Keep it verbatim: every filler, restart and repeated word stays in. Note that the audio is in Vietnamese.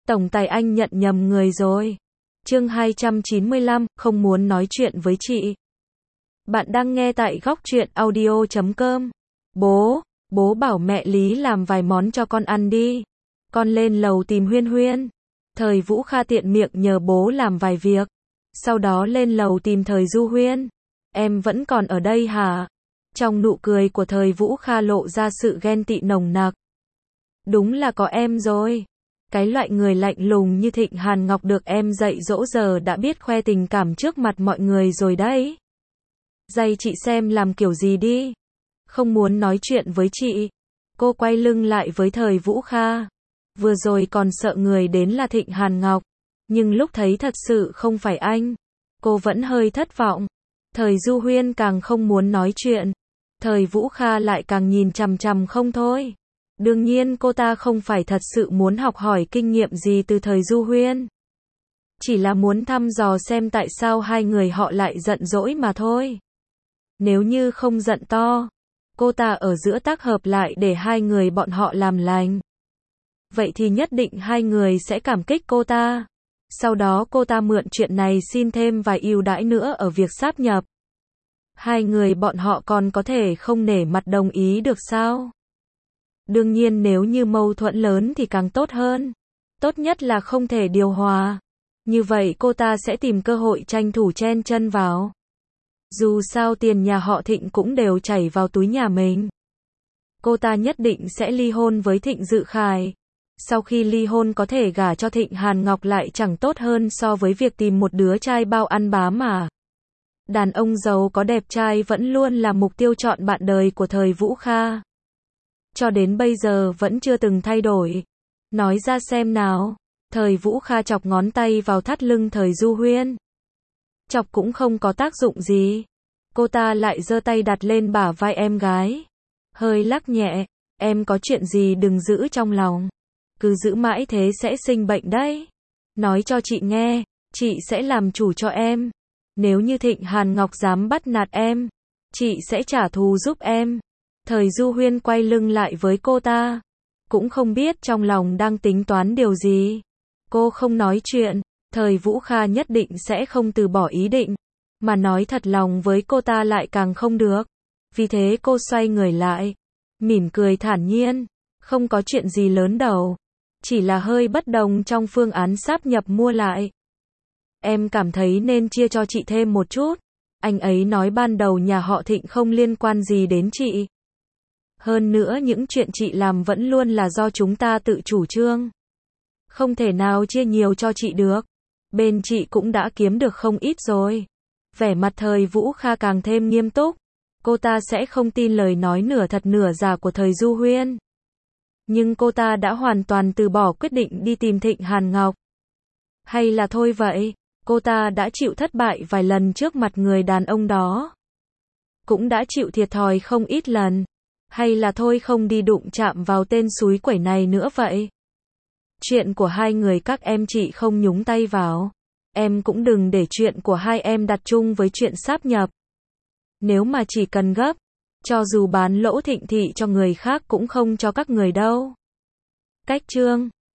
Tổng tài anh nhận nhầm người rồi. Chương hai trăm chín mươi lăm, không muốn nói chuyện với chị. Bạn đang nghe tại góc truyện audio chấm com. Bố, bố bảo mẹ Lý làm vài món cho con ăn đi. Con lên lầu tìm Huyên Huyên. Thời Vũ Kha tiện miệng nhờ bố làm vài việc. Sau đó lên lầu tìm Thời Du Huyên. Em vẫn còn ở đây hả? Trong nụ cười của Thời Vũ Kha lộ ra sự ghen tị nồng nặc. Đúng là có em rồi. Cái loại người lạnh lùng như Thịnh Hàn Ngọc được em dạy dỗ giờ đã biết khoe tình cảm trước mặt mọi người rồi đấy. Dạy chị xem làm kiểu gì đi. Không muốn nói chuyện với chị. Cô quay lưng lại với Thời Vũ Kha. Vừa rồi còn sợ người đến là Thịnh Hàn Ngọc. Nhưng lúc thấy thật sự không phải anh, cô vẫn hơi thất vọng. Thời Du Huyên càng không muốn nói chuyện. Thời Vũ Kha lại càng nhìn chằm chằm không thôi. Đương nhiên cô ta không phải thật sự muốn học hỏi kinh nghiệm gì từ Thời Du Huyên. Chỉ là muốn thăm dò xem tại sao hai người họ lại giận dỗi mà thôi. Nếu như không giận to, cô ta ở giữa tác hợp lại để hai người bọn họ làm lành. Vậy thì nhất định hai người sẽ cảm kích cô ta. Sau đó cô ta mượn chuyện này xin thêm vài ưu đãi nữa ở việc sáp nhập. Hai người bọn họ còn có thể không nể mặt đồng ý được sao? Đương nhiên nếu như mâu thuẫn lớn thì càng tốt hơn. Tốt nhất là không thể điều hòa. Như vậy cô ta sẽ tìm cơ hội tranh thủ chen chân vào. Dù sao tiền nhà họ Thịnh cũng đều chảy vào túi nhà mình. Cô ta nhất định sẽ ly hôn với Thịnh Dự Khải. Sau khi ly hôn có thể gả cho Thịnh Hàn Ngọc lại chẳng tốt hơn so với việc tìm một đứa trai bao ăn bám mà. Đàn ông giàu có đẹp trai vẫn luôn là mục tiêu chọn bạn đời của Thời Vũ Kha. Cho đến bây giờ vẫn chưa từng thay đổi. Nói ra xem nào. Thời Vũ Kha chọc ngón tay vào thắt lưng Thời Du Huyên. Chọc cũng không có tác dụng gì. Cô ta lại giơ tay đặt lên bả vai em gái. Hơi lắc nhẹ. Em có chuyện gì đừng giữ trong lòng. Cứ giữ mãi thế sẽ sinh bệnh đấy. Nói cho chị nghe, chị sẽ làm chủ cho em. Nếu như Thịnh Hàn Ngọc dám bắt nạt em, chị sẽ trả thù giúp em. Thời Du Huyên quay lưng lại với cô ta. Cũng không biết trong lòng đang tính toán điều gì. Cô không nói chuyện, Thời Vũ Kha nhất định sẽ không từ bỏ ý định. Mà nói thật lòng với cô ta lại càng không được. Vì thế cô xoay người lại. Mỉm cười thản nhiên. Không có chuyện gì lớn đâu. Chỉ là hơi bất đồng trong phương án sáp nhập mua lại. Em cảm thấy nên chia cho chị thêm một chút. Anh ấy nói ban đầu nhà họ Thịnh không liên quan gì đến chị. Hơn nữa những chuyện chị làm vẫn luôn là do chúng ta tự chủ trương. Không thể nào chia nhiều cho chị được. Bên chị cũng đã kiếm được không ít rồi. Vẻ mặt Thời Vũ Kha càng thêm nghiêm túc. Cô ta sẽ không tin lời nói nửa thật nửa giả của Thời Du Huyên. Nhưng cô ta đã hoàn toàn từ bỏ quyết định đi tìm Thịnh Hàn Ngọc. Hay là thôi vậy, cô ta đã chịu thất bại vài lần trước mặt người đàn ông đó. Cũng đã chịu thiệt thòi không ít lần. Hay là thôi không đi đụng chạm vào tên xúi quẩy này nữa vậy. Chuyện của hai người các em chị không nhúng tay vào. Em cũng đừng để chuyện của hai em đặt chung với chuyện sáp nhập. Nếu mà chỉ cần gấp, cho dù bán lỗ Thịnh thị cho người khác cũng không cho các người đâu. Cách chương